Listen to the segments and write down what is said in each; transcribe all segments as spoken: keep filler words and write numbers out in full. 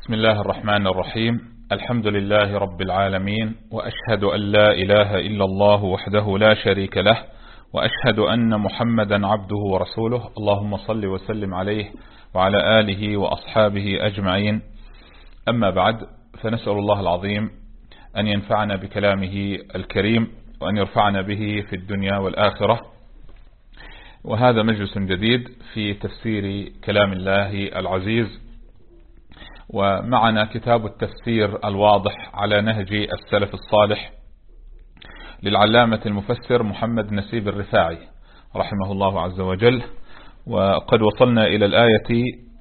بسم الله الرحمن الرحيم. الحمد لله رب العالمين، وأشهد أن لا إله إلا الله وحده لا شريك له، وأشهد أن محمدا عبده ورسوله. اللهم صل وسلم عليه وعلى آله وأصحابه أجمعين. أما بعد، فنسأل الله العظيم أن ينفعنا بكلامه الكريم، وأن يرفعنا به في الدنيا والآخرة. وهذا مجلس جديد في تفسير كلام الله العزيز، ومعنا كتاب التفسير الواضح على نهج السلف الصالح للعلامة المفسر محمد نسيب الرفاعي رحمه الله عز وجل. وقد وصلنا إلى الآية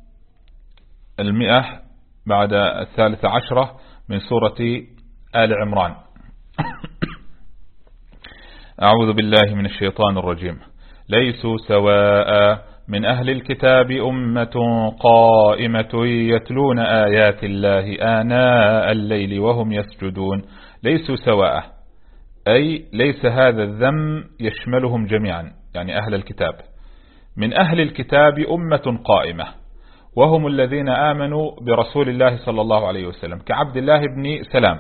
المئة بعد الثالثة عشرة من سورة آل عمران. أعوذ بالله من الشيطان الرجيم. ليسوا سواء من أهل الكتاب أمة قائمة يتلون آيات الله آناء الليل وهم يسجدون. ليسوا سواء، أي ليس هذا الذم يشملهم جميعا، يعني أهل الكتاب. من أهل الكتاب أمة قائمة، وهم الذين آمنوا برسول الله صلى الله عليه وسلم كعبد الله بن سلام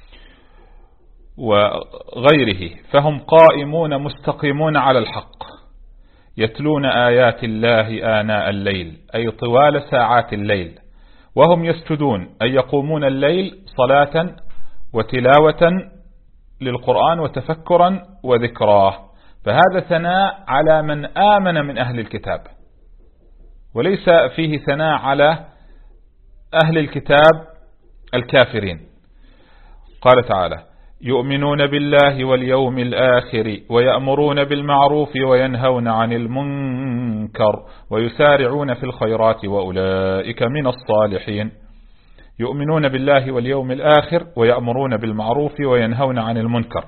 وغيره، فهم قائمون مستقيمون على الحق، يتلون آيات الله آناء الليل، أي طوال ساعات الليل، وهم يسجدون، أي يقومون الليل صلاة وتلاوة للقرآن وتفكرا وذكراه. فهذا ثناء على من آمن من أهل الكتاب، وليس فيه ثناء على أهل الكتاب الكافرين. قال تعالى: يؤمنون بالله واليوم الآخر ويأمرون بالمعروف وينهون عن المنكر ويسارعون في الخيرات وأولئك من الصالحين. يؤمنون بالله واليوم الآخر ويأمرون بالمعروف وينهون عن المنكر،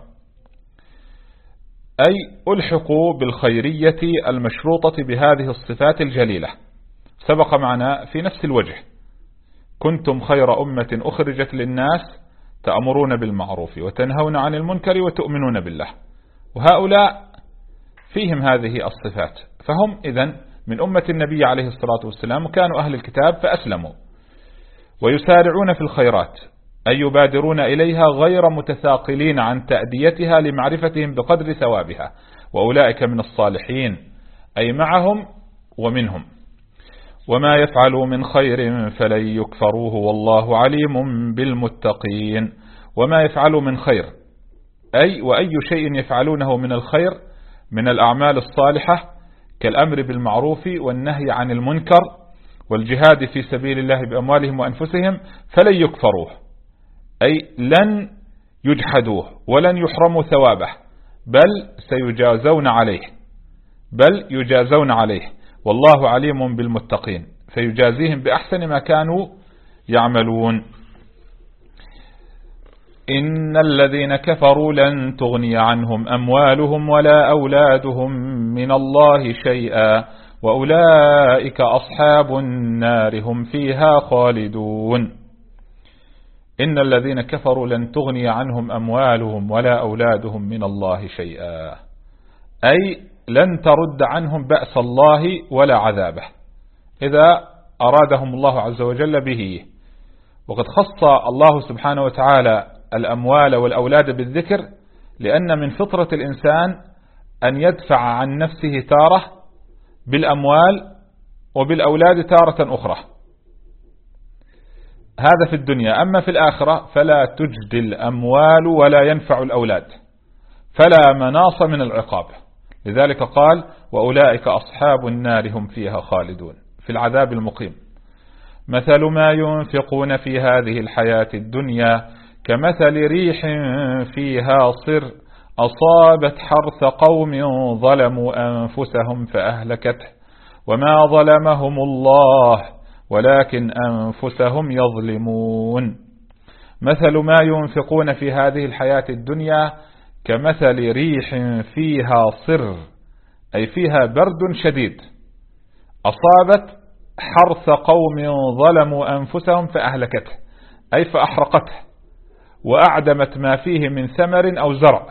أي ألحقوا بالخيرية المشروطة بهذه الصفات الجليلة. سبق معنا في نفس الوجه: كنتم خير أمة أخرجت للناس تأمرون بالمعروف وتنهون عن المنكر وتؤمنون بالله. وهؤلاء فيهم هذه الصفات، فهم إذن من أمة النبي عليه الصلاة والسلام، وكانوا أهل الكتاب فأسلموا. ويسارعون في الخيرات، أي يبادرون إليها غير متثاقلين عن تأديتها لمعرفتهم بقدر ثوابها. وأولئك من الصالحين، أي معهم ومنهم. وما يفعلوا من خير فلن يكفروه والله عليم بالمتقين. وما يفعلوا من خير، أي وأي شيء يفعلونه من الخير من الأعمال الصالحة، كالأمر بالمعروف والنهي عن المنكر والجهاد في سبيل الله بأموالهم وأنفسهم، فلن يكفروه، أي لن يجحدوه ولن يحرموا ثوابه، بل سيجازون عليه بل يجازون عليه والله عليم بالمتقين، فيجازيهم بأحسن ما كانوا يعملون. إن الذين كفروا لن تغني عنهم أموالهم ولا أولادهم من الله شيئا وأولئك أصحاب النار هم فيها خالدون. إن الذين كفروا لن تغني عنهم أموالهم ولا أولادهم من الله شيئا، أي لن ترد عنهم بأس الله ولا عذابه إذا أرادهم الله عز وجل به. وقد خص الله سبحانه وتعالى الأموال والأولاد بالذكر، لأن من فطرة الإنسان أن يدفع عن نفسه تارة بالأموال وبالأولاد تارة أخرى. هذا في الدنيا. أما في الآخرة فلا تجدي الأموال ولا ينفع الأولاد، فلا مناص من العقاب. لذلك قال: وأولئك أصحاب النار هم فيها خالدون، في العذاب المقيم. مثل ما ينفقون في هذه الحياة الدنيا كمثل ريح فيها صر أصابت حرث قوم ظلموا أنفسهم فأهلكته وما ظلمهم الله ولكن أنفسهم يظلمون. مثل ما ينفقون في هذه الحياة الدنيا كمثل ريح فيها صر، أي فيها برد شديد، أصابت حرث قوم ظلموا أنفسهم فأهلكته، أي فأحرقته وأعدمت ما فيه من ثمر أو زرع،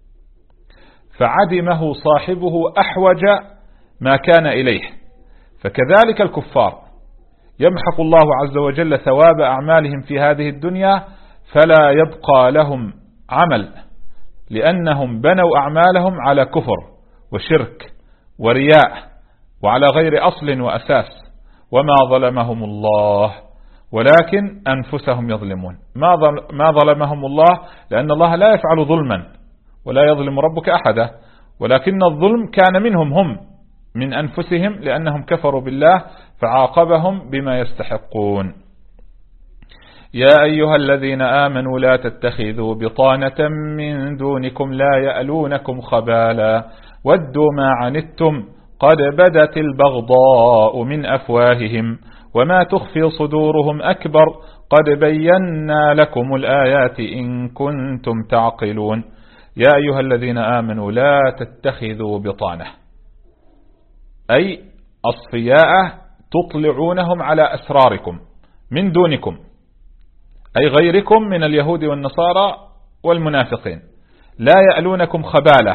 فعدمه صاحبه أحوج ما كان إليه. فكذلك الكفار يمحق الله عز وجل ثواب أعمالهم في هذه الدنيا، فلا يبقى لهم عمل، لأنهم بنوا أعمالهم على كفر وشرك ورياء وعلى غير أصل وأساس. وما ظلمهم الله ولكن أنفسهم يظلمون. ما ظلمهم الله لأن الله لا يفعل ظلما ولا يظلم ربك أحدا، ولكن الظلم كان منهم هم من أنفسهم، لأنهم كفروا بالله فعاقبهم بما يستحقون. يا أيها الذين آمنوا لا تتخذوا بطانة من دونكم لا يألونكم خبالا ودوا ما عنتم قد بدت البغضاء من أفواههم وما تخفي صدورهم أكبر قد بينا لكم الآيات إن كنتم تعقلون. يا أيها الذين آمنوا لا تتخذوا بطانة، أي أصفياء تطلعونهم على أسراركم من دونكم، أي غيركم من اليهود والنصارى والمنافقين، لا يألونكم خبالة،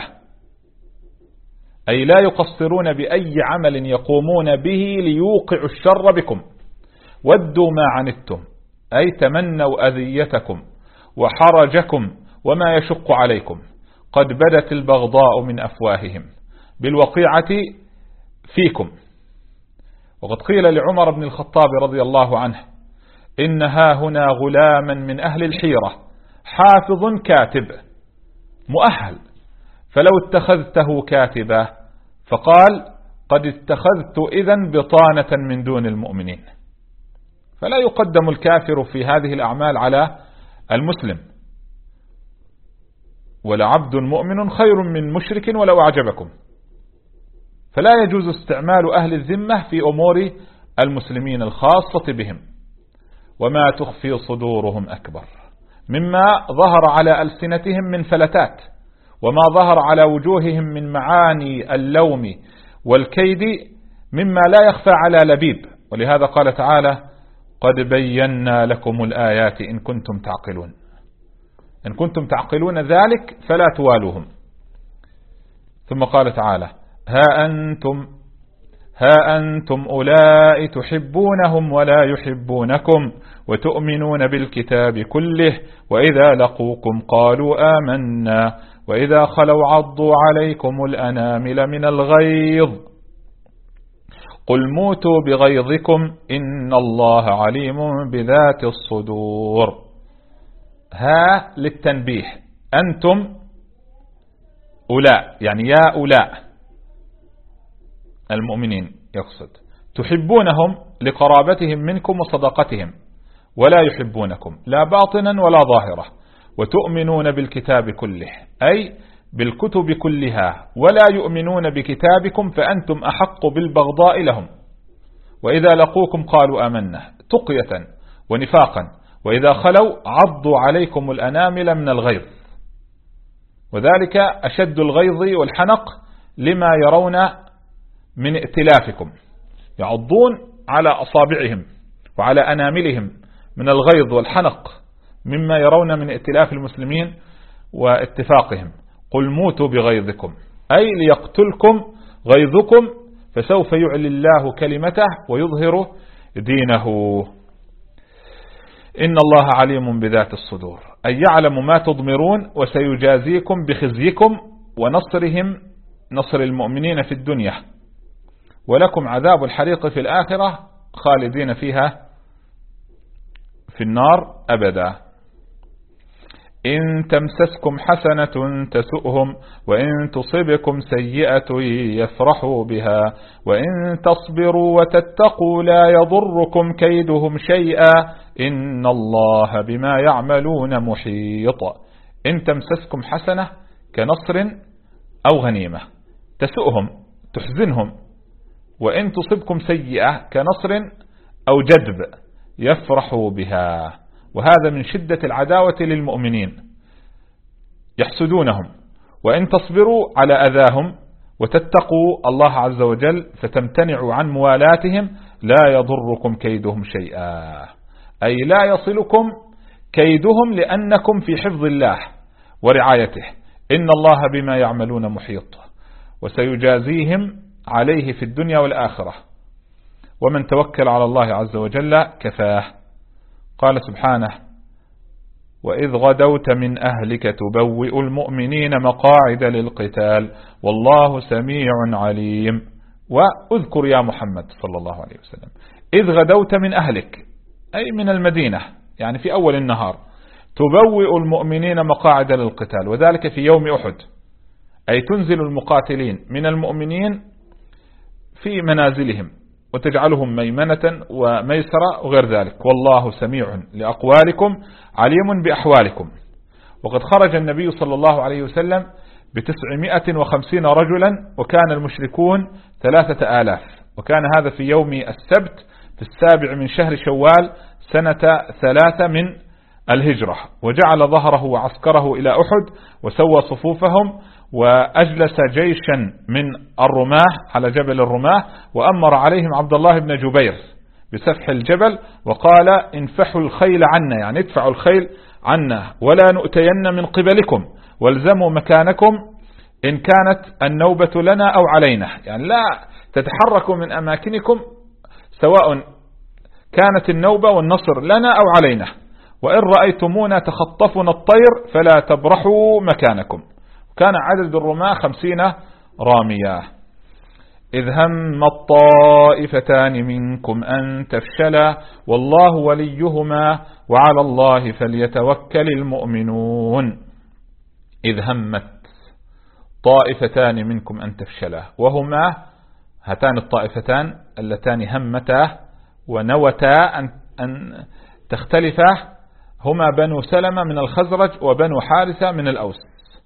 أي لا يقصرون بأي عمل يقومون به ليوقعوا الشر بكم. ودوا ما عنتم، أي تمنوا أذيتكم وحرجكم وما يشق عليكم. قد بدت البغضاء من أفواههم، بالوقيعة فيكم. وقد قيل لعمر بن الخطاب رضي الله عنه: إن ها هنا غلاما من أهل الحيرة حافظ كاتب مؤهل، فلو اتخذته كاتبا. فقال: قد اتخذت إذن بطانة من دون المؤمنين. فلا يقدم الكافر في هذه الأعمال على المسلم، ولعبد مؤمن خير من مشرك ولو أعجبكم. فلا يجوز استعمال أهل الذمة في أمور المسلمين الخاصة بهم. وما تخفي صدورهم أكبر، مما ظهر على ألسنتهم من فلتات، وما ظهر على وجوههم من معاني اللوم والكيد مما لا يخفى على لبيب. ولهذا قال تعالى: قد بينا لكم الآيات إن كنتم تعقلون. إن كنتم تعقلون ذلك فلا توالوهم. ثم قال تعالى: ها أنتم ها أنتم أولئك تحبونهم ولا يحبونكم وتؤمنون بالكتاب كله وإذا لقوكم قالوا آمنا وإذا خلوا عضوا عليكم الأنامل من الغيظ قل موتوا بغيظكم إن الله عليم بذات الصدور. ها للتنبيه، أنتم أولاء، يعني يا أولاء المؤمنين يقصد، تحبونهم لقرابتهم منكم وصداقتهم، ولا يحبونكم لا باطنا ولا ظاهرة، وتؤمنون بالكتاب كله، أي بالكتب كلها، ولا يؤمنون بكتابكم فأنتم أحق بالبغضاء لهم. وإذا لقوكم قالوا آمنا تقية ونفاقا، وإذا خلوا عضوا عليكم الأنامل من الغيظ، وذلك أشد الغيظ والحنق لما يرون من ائتلافكم، يعضون على أصابعهم وعلى أناملهم من الغيظ والحنق مما يرون من ائتلاف المسلمين واتفاقهم. قل موتوا بغيظكم، أي ليقتلكم غيظكم فسوف يعلي الله كلمته ويظهر دينه. إن الله عليم بذات الصدور، أي يعلم ما تضمرون وسيجازيكم بخزيكم ونصرهم، نصر المؤمنين في الدنيا، ولكم عذاب الحريق في الآخرة خالدين فيها في النار أبدا. إن تمسسكم حسنة تسؤهم وإن تصبكم سيئة يفرحوا بها وإن تصبروا وتتقوا لا يضركم كيدهم شيئا إن الله بما يعملون محيط. إن تمسسكم حسنة كنصر أو غنيمة تسؤهم تحزنهم، وإن تصبكم سيئة كنصر أو جدب يفرحوا بها، وهذا من شدة العداوة للمؤمنين يحسدونهم. وإن تصبروا على أذاهم وتتقوا الله عز وجل فتمتنعوا عن موالاتهم لا يضركم كيدهم شيئا، أي لا يصلكم كيدهم لأنكم في حفظ الله ورعايته. إن الله بما يعملون محيط، وسيجازيهم عليه في الدنيا والآخرة. ومن توكل على الله عز وجل كفاه. قال سبحانه: وإذ غدوت من أهلك تبوئ المؤمنين مقاعد للقتال والله سميع عليم. وأذكر يا محمد صلى الله عليه وسلم إذ غدوت من أهلك، أي من المدينة، يعني في أول النهار، تبوئ المؤمنين مقاعد للقتال، وذلك في يوم أحد، أي تنزل المقاتلين من المؤمنين في منازلهم وتجعلهم ميمنة وميسرة وغير ذلك. والله سميع لأقوالكم عليم بأحوالكم. وقد خرج النبي صلى الله عليه وسلم بتسعمائة وخمسين رجلا، وكان المشركون ثلاثة آلاف، وكان هذا في يوم السبت في السابع من شهر شوال سنة ثلاثة من الهجرة. وجعل ظهره وعسكره إلى أحد وسوى صفوفهم، وأجلس جيشا من الرماح على جبل الرماح، وأمر عليهم عبد الله بن جبير بسفح الجبل، وقال: انفحوا الخيل عنا، يعني ادفعوا الخيل عنا، ولا نؤتين من قبلكم، والزموا مكانكم إن كانت النوبة لنا أو علينا، يعني لا تتحركوا من أماكنكم سواء كانت النوبة والنصر لنا أو علينا، وإن رأيتمونا تخطفنا الطير فلا تبرحوا مكانكم. كان عدد الرماة خمسين رامية. إذ هم الطائفتان منكم أن تفشلا والله وليهما وعلى الله فليتوكل المؤمنون. إذ همت طائفتان منكم أن تفشلا، وهما هاتان الطائفتان اللتان همتا ونوتا أن, أن تختلفا، هما بنو سلمة من الخزرج وبنو حارثة من الأوس،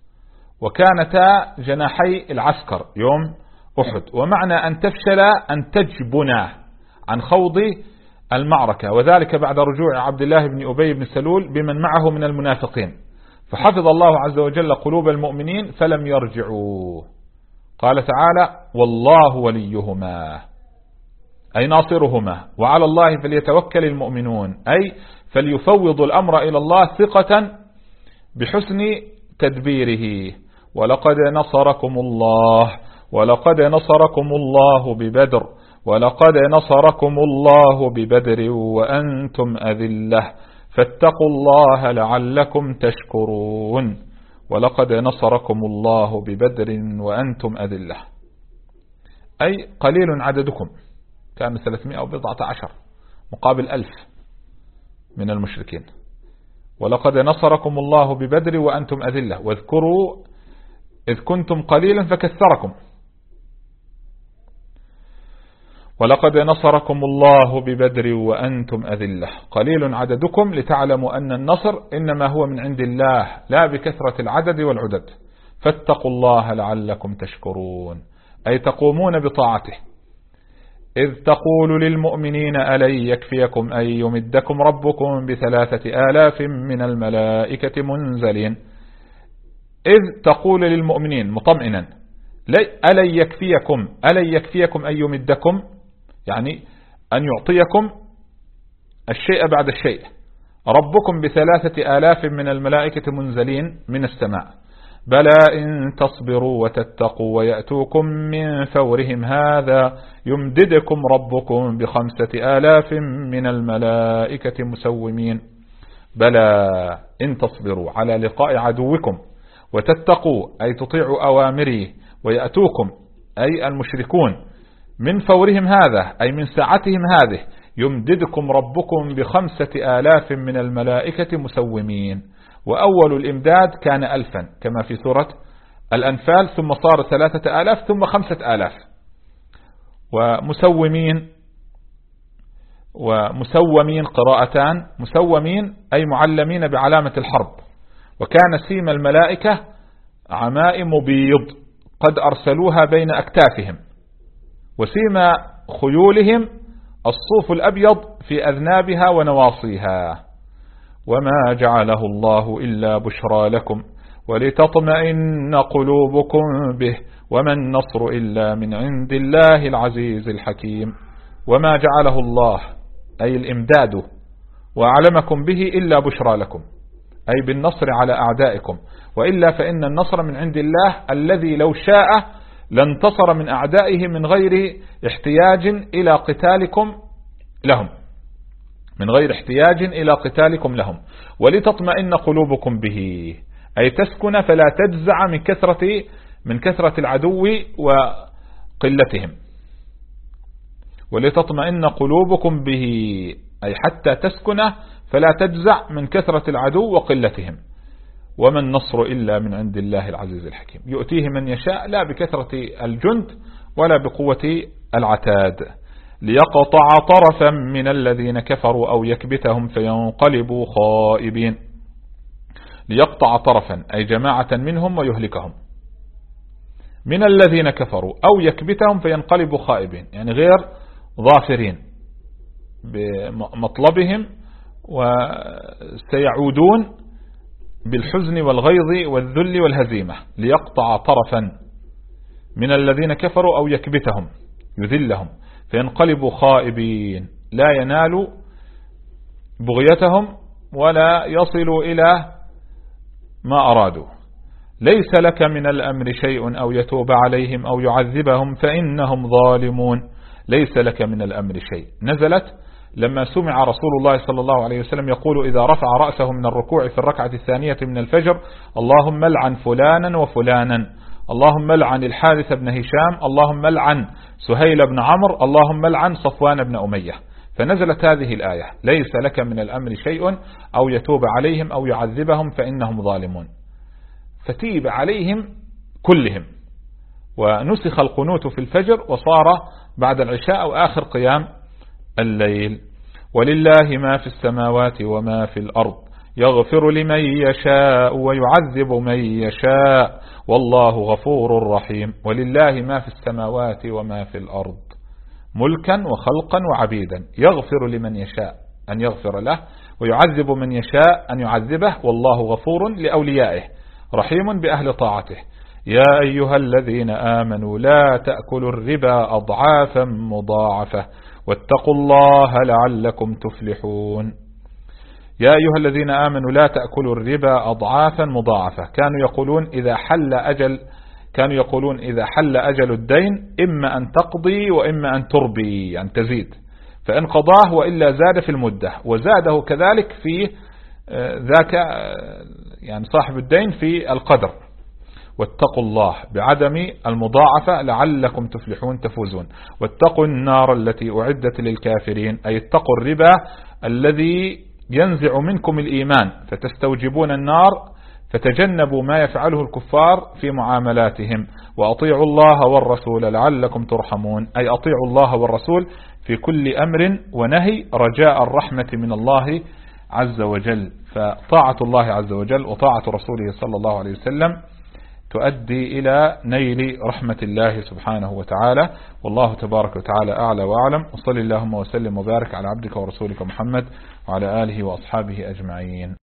وكانتا جناحي العسكر يوم أحد. ومعنى أن تفشل أن تجبنا عن خوض المعركة، وذلك بعد رجوع عبد الله بن أبي بن سلول بمن معه من المنافقين، فحفظ الله عز وجل قلوب المؤمنين فلم يرجعوا. قال تعالى: والله وليهما، أي ناصرهما، وعلى الله فليتوكل المؤمنون، أي فليفوض الأمر إلى الله ثقة بحسن تدبيره. ولقد نصركم الله ولقد نصركم الله ببدر ولقد نصركم الله ببدر وأنتم أذلة فاتقوا الله لعلكم تشكرون. ولقد نصركم الله ببدر وأنتم أذلة، أي قليل عددكم، كان ثلاثمائة وبضعة عشر مقابل ألف من المشركين. ولقد نصركم الله ببدر وأنتم أذلة، واذكروا إذ كنتم قليلا فكثركم. ولقد نصركم الله ببدر وأنتم أذلة، قليل عددكم، لتعلموا أن النصر إنما هو من عند الله لا بكثرة العدد والعدد. فاتقوا الله لعلكم تشكرون، أي تقومون بطاعته. إذ تقول للمؤمنين ألن يكفيكم أن يمدكم ربكم بثلاثة آلاف من الملائكة منزلين. إذ تقول للمؤمنين مطمئنا: ألن يكفيكم ألن يكفيكم أن يمدكم، يعني أن يعطيكم الشيء بعد الشيء، ربكم بثلاثة آلاف من الملائكة منزلين من السماء. بلى إن تصبروا وتتقوا ويأتوكم من فورهم هذا يمددكم ربكم بخمسة آلاف من الملائكة مسومين. بلى إن تصبروا على لقاء عدوكم وتتقوا، أي تطيعوا أوامره، ويأتوكم أي المشركون من فورهم هذا، أي من ساعتهم هذه، يمددكم ربكم بخمسة آلاف من الملائكة مسومين. وأول الإمداد كان ألفا كما في سورة الأنفال، ثم صار ثلاثة آلاف ثم خمسة آلاف. ومسومين ومسومين قراءتان، مسومين أي معلمين بعلامة الحرب. وكان سيم الملائكة عمائم بيض قد أرسلوها بين أكتافهم، وسيم خيولهم الصوف الأبيض في أذنابها ونواصيها. وما جعله الله إلا بشرى لكم ولتطمئن قلوبكم به وما النصر إلا من عند الله العزيز الحكيم. وما جعله الله أي الإمداد وأعلمكم به إلا بشرى لكم، أي بالنصر على أعدائكم، وإلا فإن النصر من عند الله الذي لو شاء لانتصر من أعدائه من غير احتياج إلى قتالكم لهم من غير احتياج إلى قتالكم لهم ولتطمئن قلوبكم به، أي تسكن فلا تجزع من كثرة من كثرة العدو وقلتهم. ولتطمئن قلوبكم به أي حتى تسكن فلا تجزع من كثرة العدو وقلتهم. وما النصر إلا من عند الله العزيز الحكيم، يؤتيه من يشاء لا بكثرة الجند ولا بقوة العتاد. ليقطع طرفا من الذين كفروا أو يكبتهم فينقلبوا خائبين. ليقطع طرفا أي جماعة منهم ويهلكهم من الذين كفروا أو يكبتهم فينقلبوا خائبين، يعني غير ظافرين بمطلبهم وسيعودون بالحزن والغيظ والذل والهزيمة. ليقطع طرفا من الذين كفروا أو يكبتهم يذلهم فينقلبوا خائبين، لا ينالوا بغيتهم ولا يصلوا إلى ما أرادوا. ليس لك من الأمر شيء أو يتوب عليهم أو يعذبهم فإنهم ظالمون. ليس لك من الأمر شيء نزلت لما سمع رسول الله صلى الله عليه وسلم يقول إذا رفع رأسه من الركوع في الركعة الثانية من الفجر: اللهم لعن فلانا وفلانا، اللهم لعن الحارث بن هشام، اللهم لعن سهيل بن عمرو، اللهم لعن صفوان بن أمية. فنزلت هذه الآية: ليس لك من الأمر شيء أو يتوب عليهم أو يعذبهم فإنهم ظالمون. فتيب عليهم كلهم، ونسخ القنوت في الفجر وصار بعد العشاء أو آخر قيام الليل. ولله ما في السماوات وما في الأرض يغفر لمن يشاء ويعذب من يشاء والله غفور رحيم. ولله ما في السماوات وما في الأرض ملكا وخلقا وعبيدا، يغفر لمن يشاء أن يغفر له ويعذب من يشاء أن يعذبه، والله غفور لأوليائه رحيم بأهل طاعته. يا أيها الذين آمنوا لا تأكلوا الربا أضعافا مضاعفة واتقوا الله لعلكم تفلحون. يا أيها الذين آمنوا لا تأكلوا الربا أضعافا مضاعفة. كانوا يقولون إذا حل أجل كانوا يقولون إذا حل أجل الدين إما أن تقضي وإما أن تربي، يعني تزيد، فإن قضاه وإلا زاد في المدة، وزاده كذلك في ذاك يعني صاحب الدين في القدر. واتقوا الله بعدم المضاعفة لعلكم تفلحون تفوزون. واتقوا النار التي أعدت للكافرين، أي اتقوا الربا الذي ينزع منكم الإيمان فتستوجبون النار، فتجنبوا ما يفعله الكفار في معاملاتهم. وأطيعوا الله والرسول لعلكم ترحمون، أي أطيعوا الله والرسول في كل أمر ونهي رجاء الرحمة من الله عز وجل. فطاعة الله عز وجل وطاعة رسوله صلى الله عليه وسلم تؤدي إلى نيل رحمة الله سبحانه وتعالى. والله تبارك وتعالى أعلى وأعلم. وصل اللهم وسلم وبارك على عبدك ورسولك محمد وعلى آله وأصحابه أجمعين.